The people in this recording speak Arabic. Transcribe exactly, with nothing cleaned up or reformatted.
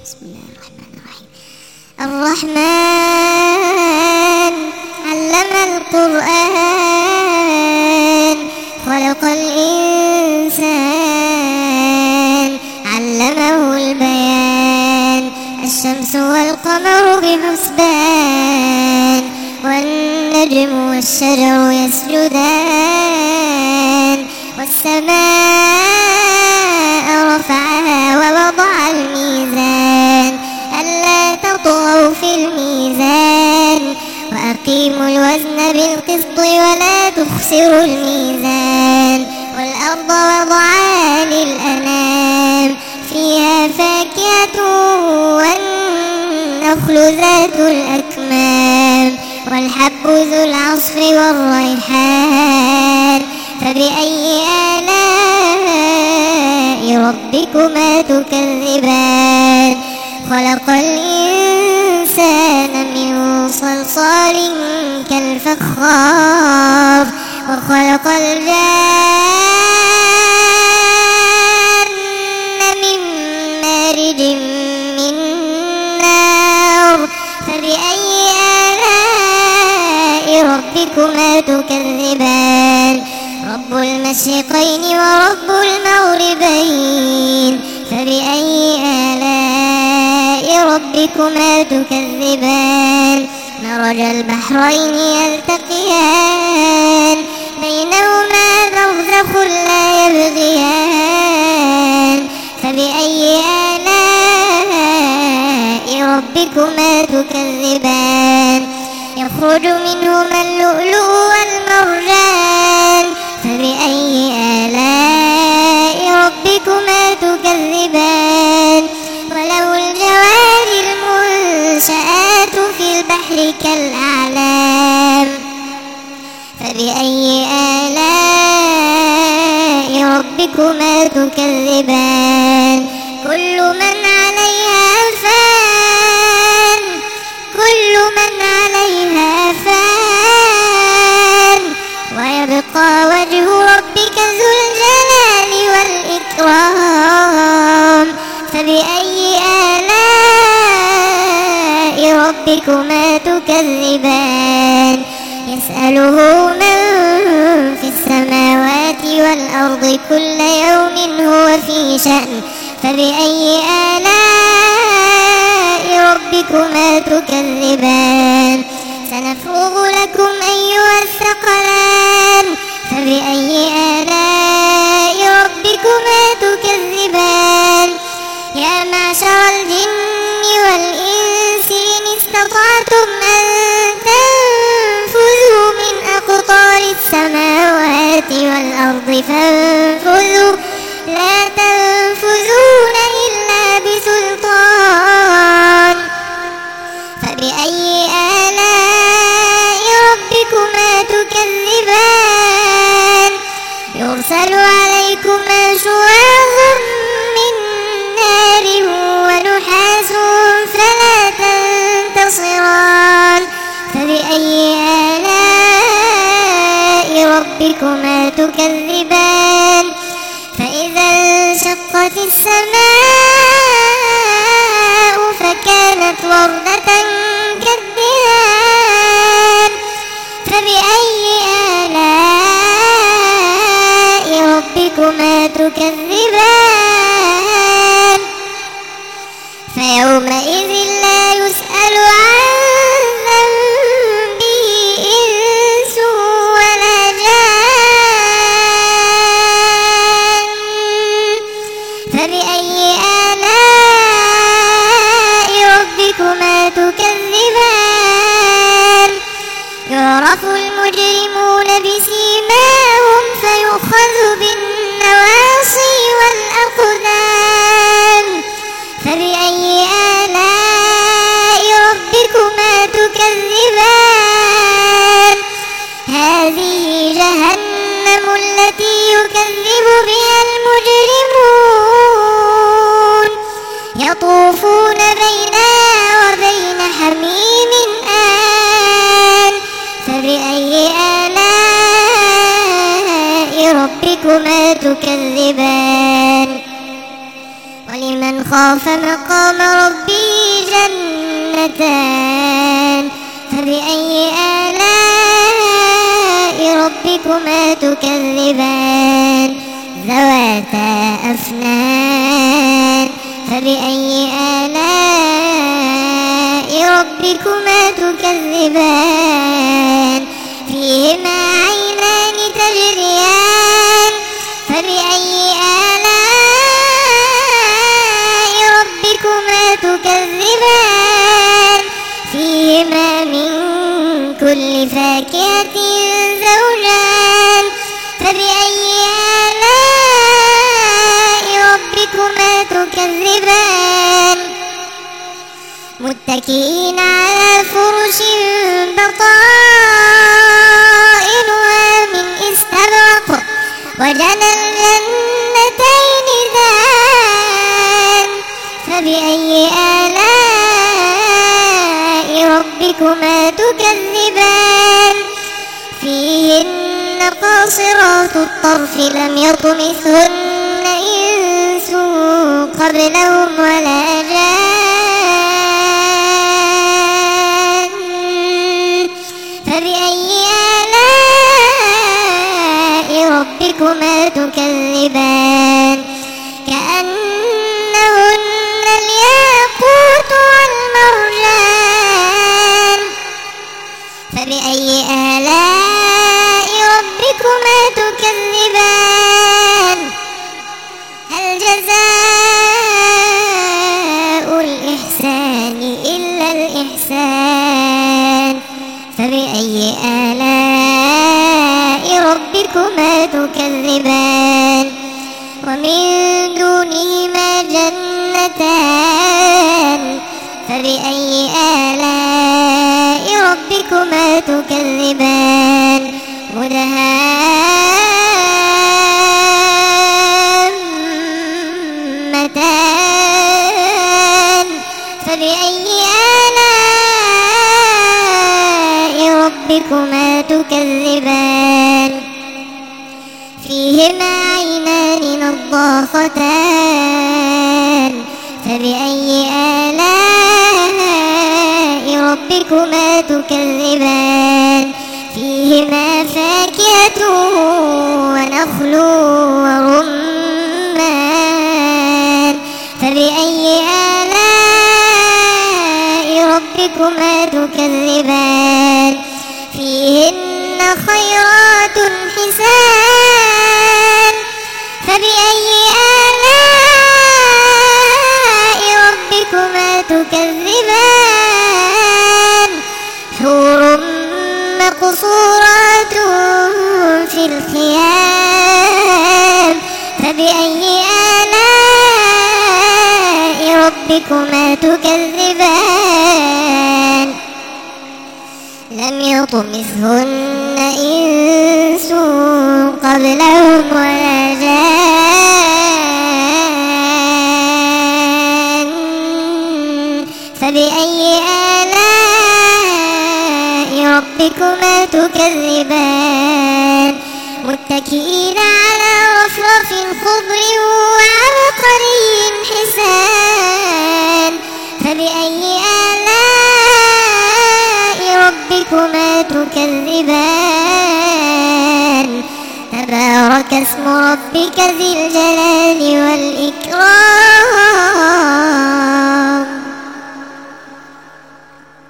بسم الله الرحمن الرحيم. الرحمن علم القرآن خلق الإنسان علمه البيان. الشمس والقمر بحسبان والنجم والشجر يسجدان. والسماء رفعها ووضع الميزان ألا تطغوا في الميزان وأقيموا الوزن بالقسط ولا تخسروا الميزان. والأرض وضعها للأنام فيها فاكهة والنخل ذات الأكمام والحب ذو العصف والريحان. فبأي آلاء ربكما تكذبان؟ خلق الإنسان من صلصال كالفخار وخلق الجان من مارج من نار. فبأي آلاء ربكما تكذبان؟ رب المشرقين ورب المغربين. فبأي آلاء ربكما تكذبان؟ مرج البحرين يلتقيان بينهما برزخ لا يبغيان. فبأي آلاء ربكما تكذبان؟ يخرج منهما اللؤلؤ والمرجان. فبأي آلاء ربكما تكذبان؟ وله الجوار المنشآت في البحر كالأعلام. فبأي آلاء ربكما تكذبان؟ كل من عليها فان كل من عليها فان ويبقى وجه ربك ذو الجلال والإكرام. فبأي آلاء ربكما تكذبان؟ يسأله من في السماوات والأرض كل يوم هو في شأن. فبأي آلاء ربكما تكذبان؟ سنفرغ لكم أيها الثقلان. فبأي آلاء ربكما تكذبان؟ يا معشر الجن والإنس إن استطعتم أن تنفذوا من أقطار السماوات والأرض فانفذوا لا تنفذون إلا بسلطان. فبأي آلاء ربكما تكذبان؟ يرسل عليكما شواظ من نار ونحاس فلا تنتصران. فبأي آلاء ربكما تكذبان؟ فإذا انشقت السماء فكانت وردة كالدهان. فبأي آلاء ربكما تكذبان؟ فيومئذ لا يسأل عن ذنبه إنس ولا جان. فبأي آلاء ربكما تكذبان؟ يعرف المجرمون بسيماهم فيؤخذ بالنواصي والأقدام. فبأي آلاء ربكما تكذبان؟ هذه جهنم التي يكذب بها المجرمون يطوفون بينها وبين حميم آن. فبأي آلاء ربكما تكذبان؟ ولمن خاف مقام ربه جنتان فبأي آلاء ربكما تكذبان ذواتا أفنان فبأي آلاء ربكما تكذبان فيهما عينان تجريان فبأي آلاء ربكما تكذبان فيهما من كل فاكهة زوجان فبأي آلاء ربكما تكذبان متكئين على فرش بطائنها من استبرق وجنى الجنتين دان فبأي آلاء ربكما تكذبان فيهن قاصرات الطرف لم يطمثهن إنس قبلهم ولا جان فبأي آلاء ربكما تكذبان كأنهن الياقوت والمرجان فبأي آلاء ربكما تكذبان هل جزاء الإحسان إلا الإحسان فبأي آلاء ربكما تكذبان ومن دونهما جنتان فبأي آلاء ربكما تكذبان مدهامتان فبأي آلاء ربكما تكذبان فيهما عينان نضاختان فبأي آلاء ربكما تكذبان فيهما فاكهة ونخل ورمان فبأي آلاء ربكما تكذبان فيهن خيرات حسان فبأي آلاء ربكما تكذبان حور مقصورات في الخيام فبأي آلاء ربكما تكذبان لم يطمثهن إنس قبلهم ولا جان فبأي آلاء ربكما تكذبان متكئين على رفرف خضر وعبقري حسان فبأي آلاء ربكما تكذبان تبارك اسم ربك ذي الجلال والإكرام